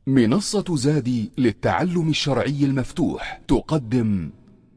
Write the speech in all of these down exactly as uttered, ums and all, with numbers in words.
منصة زادي للتعلم الشرعي المفتوح تقدم.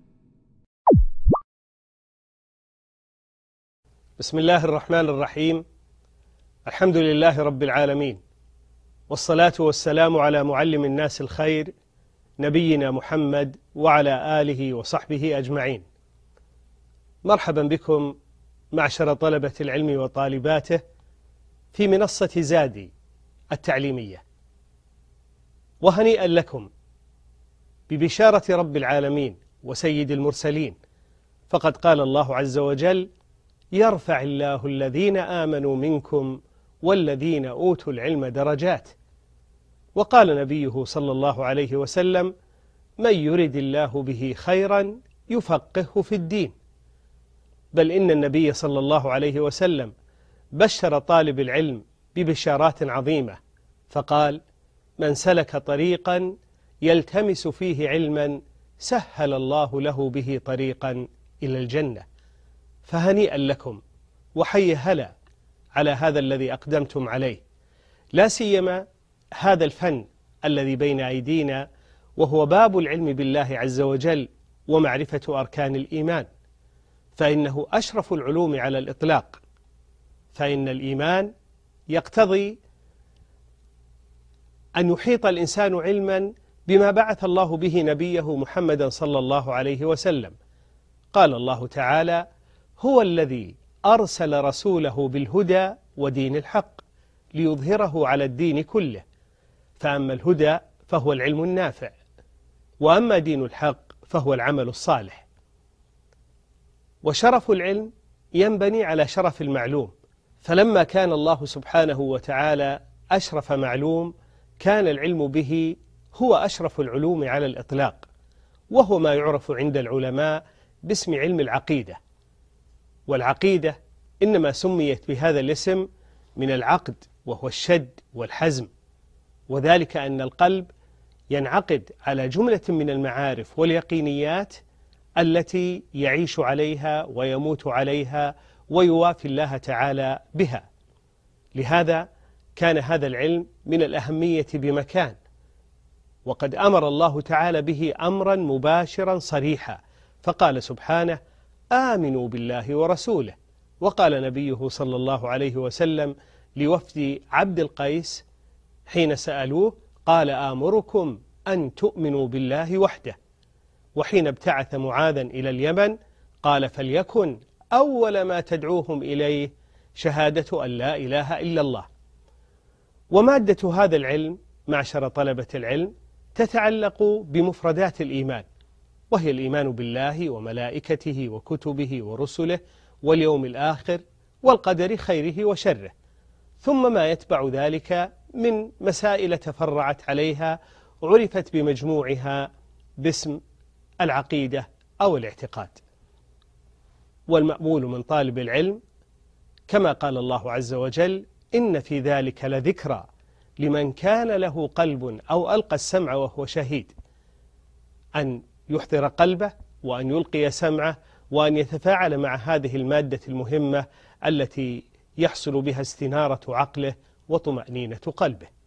بسم الله الرحمن الرحيم. الحمد لله رب العالمين، والصلاة والسلام على معلم الناس الخير نبينا محمد وعلى آله وصحبه أجمعين. مرحبا بكم معشر طلبة العلم وطالباته في منصة زادي التعليمية، وهنيئا لكم ببشارة رب العالمين وسيد المرسلين، فقد قال الله عز وجل: يرفع الله الذين آمنوا منكم والذين أوتوا العلم درجات. وقال نبيه صلى الله عليه وسلم: من يرد الله به خيرا يفقهه في الدين. بل إن النبي صلى الله عليه وسلم بشر طالب العلم ببشارات عظيمة، فقال: من سلك طريقا يلتمس فيه علما سهل الله له به طريقا إلى الجنة. فهنيئا لكم وحي هلا على هذا الذي أقدمتم عليه، لا سيما هذا الفن الذي بين أيدينا، وهو باب العلم بالله عز وجل ومعرفة أركان الإيمان، فإنه أشرف العلوم على الإطلاق، فإن الإيمان يقتضي أن يحيط الإنسان علما بما بعث الله به نبيه محمدا صلى الله عليه وسلم. قال الله تعالى: هو الذي أرسل رسوله بالهدى ودين الحق ليظهره على الدين كله. فأما الهدى فهو العلم النافع، وأما دين الحق فهو العمل الصالح. وشرف العلم ينبني على شرف المعلوم، فلما كان الله سبحانه وتعالى أشرف معلوم كان العلم به هو أشرف العلوم على الإطلاق، وهو ما يعرف عند العلماء باسم علم العقيدة. والعقيدة إنما سميت بهذا الاسم من العقد، وهو الشد والحزم، وذلك أن القلب ينعقد على جملة من المعارف واليقينيات التي يعيش عليها ويموت عليها ويوافي الله تعالى بها. لهذا كان هذا العلم من الأهمية بمكان، وقد أمر الله تعالى به أمرا مباشرا صريحا، فقال سبحانه: آمنوا بالله ورسوله. وقال نبيه صلى الله عليه وسلم لوفد عبد القيس حين سألوه: قال: آمركم أن تؤمنوا بالله وحده. وحين ابتعث معاذا إلى اليمن قال: فليكن أول ما تدعوهم إليه شهادة أن لا إله إلا الله. ومادة هذا العلم معشر طلبة العلم تتعلق بمفردات الإيمان، وهي الإيمان بالله وملائكته وكتبه ورسله واليوم الآخر والقدر خيره وشره، ثم ما يتبع ذلك من مسائل تفرعت عليها عرفت بمجموعها باسم العقيدة أو الاعتقاد. والمأمول من طالب العلم كما قال الله عز وجل: إن في ذلك لذكرى لمن كان له قلب أو ألقى السمع وهو شهيد، أن يحضر قلبه وأن يلقي سمعه وأن يتفاعل مع هذه المادة المهمة التي يحصل بها استنارة عقله وطمأنينة قلبه.